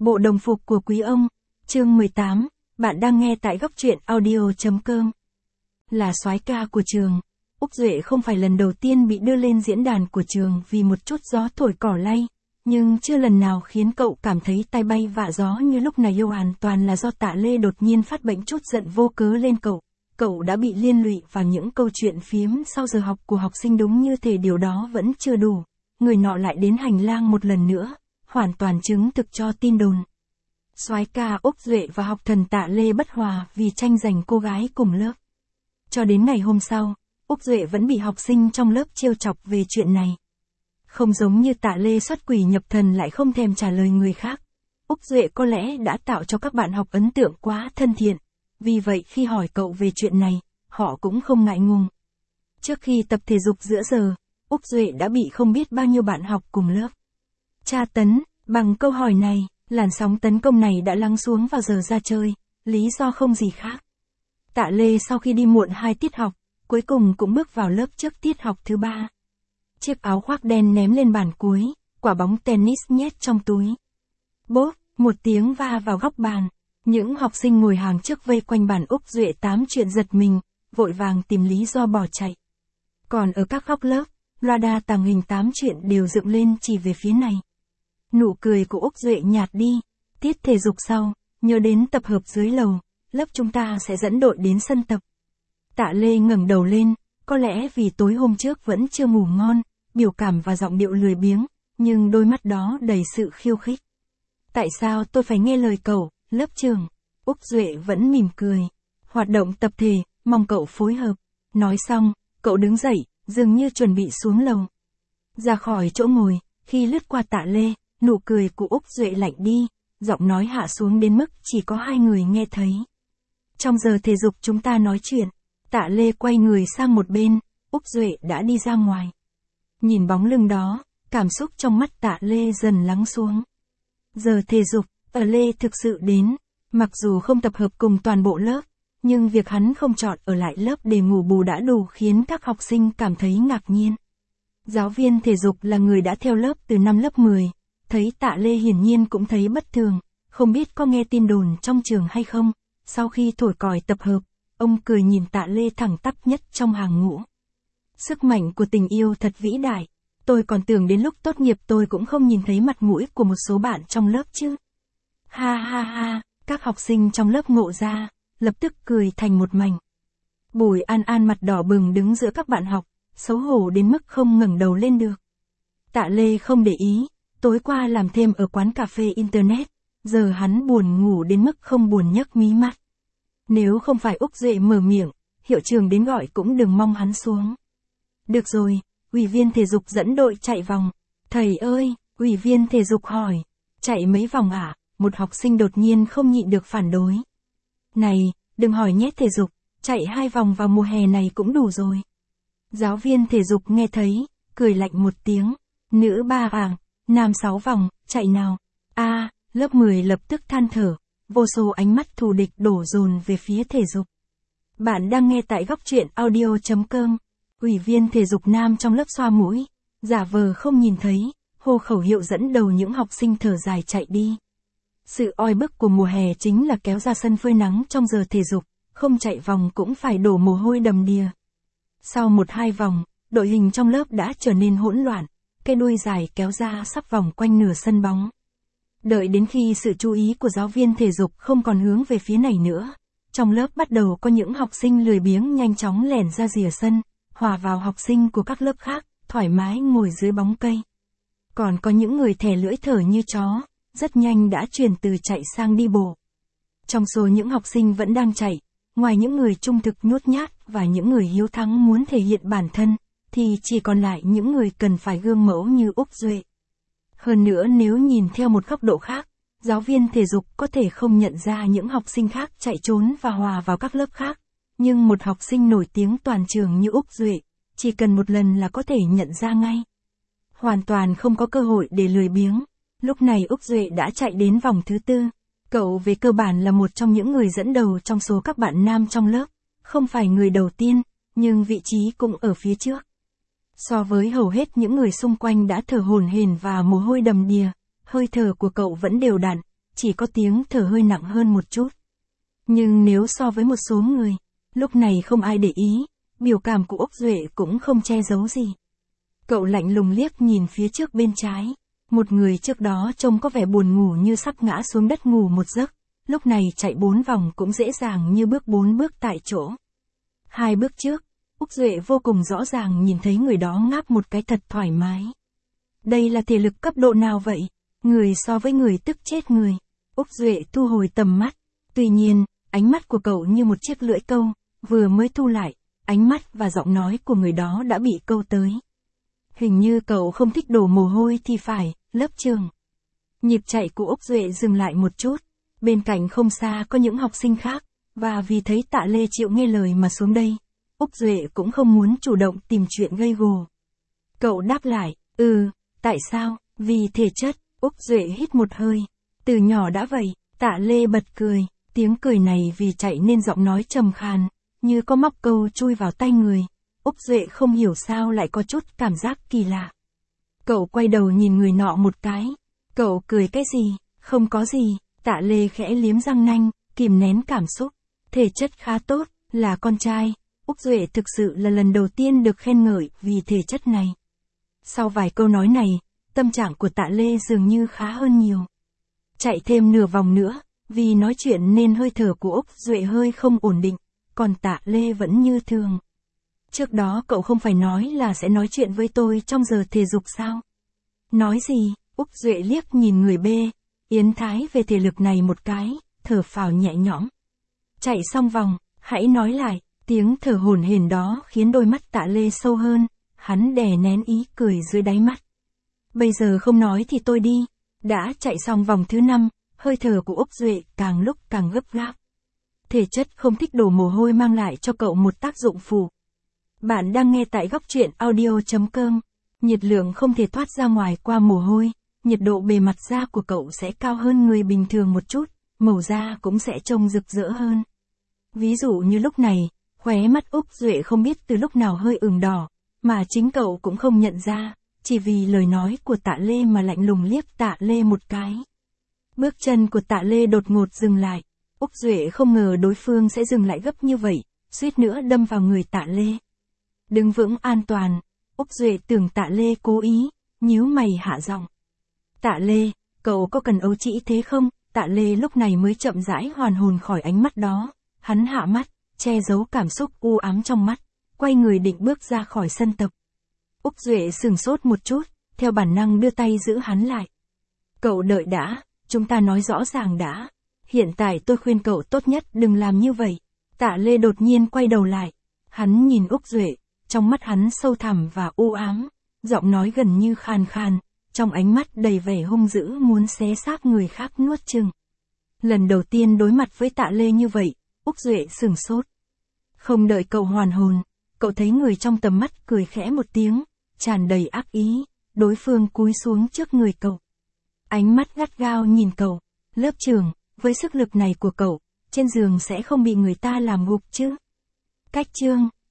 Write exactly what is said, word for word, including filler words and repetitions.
Bộ đồng phục của quý ông, chương mười tám, bạn đang nghe tại góc truyện audio chấm com. Là soái ca của trường, Úc Duệ không phải lần đầu tiên bị đưa lên diễn đàn của trường vì một chút gió thổi cỏ lay, nhưng chưa lần nào khiến cậu cảm thấy tai bay vạ gió như lúc này. Yêu hoàn toàn là do Tạ Lê đột nhiên phát bệnh chút giận vô cớ lên cậu. Cậu đã bị liên lụy vào những câu chuyện phiếm sau giờ học của học sinh, đúng như thể điều đó vẫn chưa đủ. Người nọ lại đến hành lang một lần nữa, hoàn toàn chứng thực cho tin đồn. Soái ca Úc Duệ và học thần Tạ Lê bất hòa vì tranh giành cô gái cùng lớp. Cho đến ngày hôm sau, Úc Duệ vẫn bị học sinh trong lớp trêu chọc về chuyện này. Không giống như Tạ Lê xuất quỷ nhập thần lại không thèm trả lời người khác, Úc Duệ có lẽ đã tạo cho các bạn học ấn tượng quá thân thiện. Vì vậy khi hỏi cậu về chuyện này, họ cũng không ngại ngùng. Trước khi tập thể dục giữa giờ, Úc Duệ đã bị không biết bao nhiêu bạn học cùng lớp tra tấn bằng câu hỏi này. Làn sóng tấn công này đã lắng xuống vào giờ ra chơi, lý do không gì khác. Tạ Lê sau khi đi muộn hai tiết học, cuối cùng cũng bước vào lớp trước tiết học thứ ba. Chiếc áo khoác đen ném lên bàn cuối, quả bóng tennis nhét trong túi. Bốp, một tiếng va vào góc bàn. Những học sinh ngồi hàng trước vây quanh bàn Úc Duệ tám chuyện giật mình, vội vàng tìm lý do bỏ chạy. Còn ở các góc lớp, radar tàng hình tám chuyện đều dựng lên chỉ về phía này. Nụ cười của Úc Duệ nhạt đi. Tiết thể dục sau, nhớ đến tập hợp dưới lầu, lớp chúng ta sẽ dẫn đội đến sân tập. Tạ Lê ngẩng đầu lên, có lẽ vì tối hôm trước vẫn chưa ngủ ngon, biểu cảm và giọng điệu lười biếng, nhưng đôi mắt đó đầy sự khiêu khích. Tại sao tôi phải nghe lời cậu, lớp trưởng? Úc Duệ vẫn mỉm cười. Hoạt động tập thể, mong cậu phối hợp. Nói xong, cậu đứng dậy, dường như chuẩn bị xuống lầu. Ra khỏi chỗ ngồi, khi lướt qua Tạ Lê, nụ cười của Úc Duệ lạnh đi, giọng nói hạ xuống đến mức chỉ có hai người nghe thấy. Trong giờ thể dục chúng ta nói chuyện. Tạ Lê quay người sang một bên, Úc Duệ đã đi ra ngoài. Nhìn bóng lưng đó, cảm xúc trong mắt Tạ Lê dần lắng xuống. Giờ thể dục, Tạ Lê thực sự đến, mặc dù không tập hợp cùng toàn bộ lớp, nhưng việc hắn không chọn ở lại lớp để ngủ bù đã đủ khiến các học sinh cảm thấy ngạc nhiên. Giáo viên thể dục là người đã theo lớp từ năm lớp mười, thấy Tạ Lê hiển nhiên cũng thấy bất thường, không biết có nghe tin đồn trong trường hay không. Sau khi thổi còi tập hợp, ông cười nhìn Tạ Lê thẳng tắp nhất trong hàng ngũ. Sức mạnh của tình yêu thật vĩ đại, tôi còn tưởng đến lúc tốt nghiệp tôi cũng không nhìn thấy mặt mũi của một số bạn trong lớp chứ. Ha ha ha, các học sinh trong lớp ngộ ra, lập tức cười thành một mảnh. Bùi An An mặt đỏ bừng đứng giữa các bạn học, xấu hổ đến mức không ngẩng đầu lên được. Tạ Lê không để ý, tối qua làm thêm ở quán cà phê internet, giờ hắn buồn ngủ đến mức không buồn nhấc mí mắt. Nếu không phải Úc Duệ mở miệng, hiệu trưởng đến gọi cũng đừng mong hắn xuống. Được rồi, ủy viên thể dục dẫn đội chạy vòng. Thầy ơi, ủy viên thể dục hỏi, chạy mấy vòng ạ? À? Một học sinh đột nhiên không nhịn được phản đối. Này, đừng hỏi nhé, thể dục, chạy hai vòng vào mùa hè này cũng đủ rồi. Giáo viên thể dục nghe thấy, cười lạnh một tiếng. Nữ ba vàng, nam sáu vòng, chạy nào. A, à, lớp mười lập tức than thở, vô số ánh mắt thù địch đổ dồn về phía thể dục. Bạn đang nghe tại góc truyện audio chấm com. Ủy viên thể dục nam trong lớp xoa mũi, giả vờ không nhìn thấy, hô khẩu hiệu dẫn đầu những học sinh thở dài chạy đi. Sự oi bức của mùa hè chính là kéo ra sân phơi nắng trong giờ thể dục, không chạy vòng cũng phải đổ mồ hôi đầm đìa. Sau một hai vòng, đội hình trong lớp đã trở nên hỗn loạn, cây đuôi dài kéo ra sắp vòng quanh nửa sân bóng. Đợi đến khi sự chú ý của giáo viên thể dục không còn hướng về phía này nữa, trong lớp bắt đầu có những học sinh lười biếng nhanh chóng lẻn ra rìa sân, hòa vào học sinh của các lớp khác, thoải mái ngồi dưới bóng cây. Còn có những người thè lưỡi thở như chó, rất nhanh đã chuyển từ chạy sang đi bộ. Trong số những học sinh vẫn đang chạy, ngoài những người trung thực nhút nhát và những người hiếu thắng muốn thể hiện bản thân, thì chỉ còn lại những người cần phải gương mẫu như Úc Duệ. Hơn nữa nếu nhìn theo một góc độ khác, giáo viên thể dục có thể không nhận ra những học sinh khác chạy trốn và hòa vào các lớp khác, nhưng một học sinh nổi tiếng toàn trường như Úc Duệ, chỉ cần một lần là có thể nhận ra ngay. Hoàn toàn không có cơ hội để lười biếng. Lúc này Úc Duệ đã chạy đến vòng thứ tư. Cậu về cơ bản là một trong những người dẫn đầu trong số các bạn nam trong lớp, không phải người đầu tiên, nhưng vị trí cũng ở phía trước. So với hầu hết những người xung quanh đã thở hổn hển và mồ hôi đầm đìa, hơi thở của cậu vẫn đều đặn, chỉ có tiếng thở hơi nặng hơn một chút. Nhưng nếu so với một số người, lúc này không ai để ý, biểu cảm của Úc Duệ cũng không che giấu gì. Cậu lạnh lùng liếc nhìn phía trước bên trái. Một người trước đó trông có vẻ buồn ngủ như sắp ngã xuống đất ngủ một giấc, lúc này chạy bốn vòng cũng dễ dàng như bước bốn bước tại chỗ. Hai bước trước, Úc Duệ vô cùng rõ ràng nhìn thấy người đó ngáp một cái thật thoải mái. Đây là thể lực cấp độ nào vậy? Người so với người tức chết người. Úc Duệ thu hồi tầm mắt. Tuy nhiên, ánh mắt của cậu như một chiếc lưỡi câu, vừa mới thu lại, ánh mắt và giọng nói của người đó đã bị câu tới. Hình như cậu không thích đổ mồ hôi thì phải, lớp trường. Nhịp chạy của Úc Duệ dừng lại một chút. Bên cạnh không xa có những học sinh khác, và vì thấy Tạ Lê chịu nghe lời mà xuống đây, Úc Duệ cũng không muốn chủ động tìm chuyện gây gổ. Cậu đáp lại, ừ, tại sao? Vì thể chất. Úc Duệ hít một hơi. Từ nhỏ đã vậy. Tạ Lê bật cười. Tiếng cười này vì chạy nên giọng nói trầm khàn, như có móc câu chui vào tai người. Úc Duệ không hiểu sao lại có chút cảm giác kỳ lạ. Cậu quay đầu nhìn người nọ một cái. Cậu cười cái gì? Không có gì. Tạ Lê khẽ liếm răng nanh, kìm nén cảm xúc. Thể chất khá tốt, là con trai. Úc Duệ thực sự là lần đầu tiên được khen ngợi vì thể chất này. Sau vài câu nói này, tâm trạng của Tạ Lê dường như khá hơn nhiều. Chạy thêm nửa vòng nữa, vì nói chuyện nên hơi thở của Úc Duệ hơi không ổn định, còn Tạ Lê vẫn như thường. Trước đó cậu không phải nói là sẽ nói chuyện với tôi trong giờ thể dục sao? Nói gì? Úc Duệ liếc nhìn người B, Yến Thái về thể lực này một cái, thở phào nhẹ nhõm. Chạy xong vòng, hãy nói lại, tiếng thở hổn hển đó khiến đôi mắt Tạ Lê sâu hơn, hắn đè nén ý cười dưới đáy mắt. Bây giờ không nói thì tôi đi. Đã chạy xong vòng thứ năm, hơi thở của Úc Duệ càng lúc càng gấp gáp. Thể chất không thích đổ mồ hôi mang lại cho cậu một tác dụng phụ. Bạn đang nghe tại góc truyện audio chấm com. Nhiệt lượng không thể thoát ra ngoài qua mồ hôi, nhiệt độ bề mặt da của cậu sẽ cao hơn người bình thường một chút, màu da cũng sẽ trông rực rỡ hơn. Ví dụ như lúc này, khóe mắt Úc Duệ không biết từ lúc nào hơi ửng đỏ, mà chính cậu cũng không nhận ra, chỉ vì lời nói của Tạ Lê mà lạnh lùng liếc Tạ Lê một cái. Bước chân của Tạ Lê đột ngột dừng lại. Úc Duệ không ngờ đối phương sẽ dừng lại gấp như vậy, suýt nữa đâm vào người Tạ Lê. Đứng vững an toàn. Úc Duệ tưởng Tạ Lê cố ý, nhíu mày hạ giọng. Tạ Lê, cậu có cần ấu trĩ thế không? Tạ Lê lúc này mới chậm rãi hoàn hồn khỏi ánh mắt đó. Hắn hạ mắt, che giấu cảm xúc u ám trong mắt, quay người định bước ra khỏi sân tập. Úc Duệ sừng sốt một chút, theo bản năng đưa tay giữ hắn lại. Cậu đợi đã, chúng ta nói rõ ràng đã. Hiện tại tôi khuyên cậu tốt nhất đừng làm như vậy. Tạ Lê đột nhiên quay đầu lại. Hắn nhìn Úc Duệ, trong mắt hắn sâu thẳm và u ám, giọng nói gần như khàn khàn, trong ánh mắt đầy vẻ hung dữ muốn xé xác người khác nuốt chửng. Lần đầu tiên đối mặt với Tạ Lê như vậy, Úc Duệ sửng sốt. Không đợi cậu hoàn hồn, cậu thấy người trong tầm mắt cười khẽ một tiếng, tràn đầy ác ý, đối phương cúi xuống trước người cậu. Ánh mắt gắt gao nhìn cậu, lớp trưởng, với sức lực này của cậu, trên giường sẽ không bị người ta làm gục chứ? Cách chương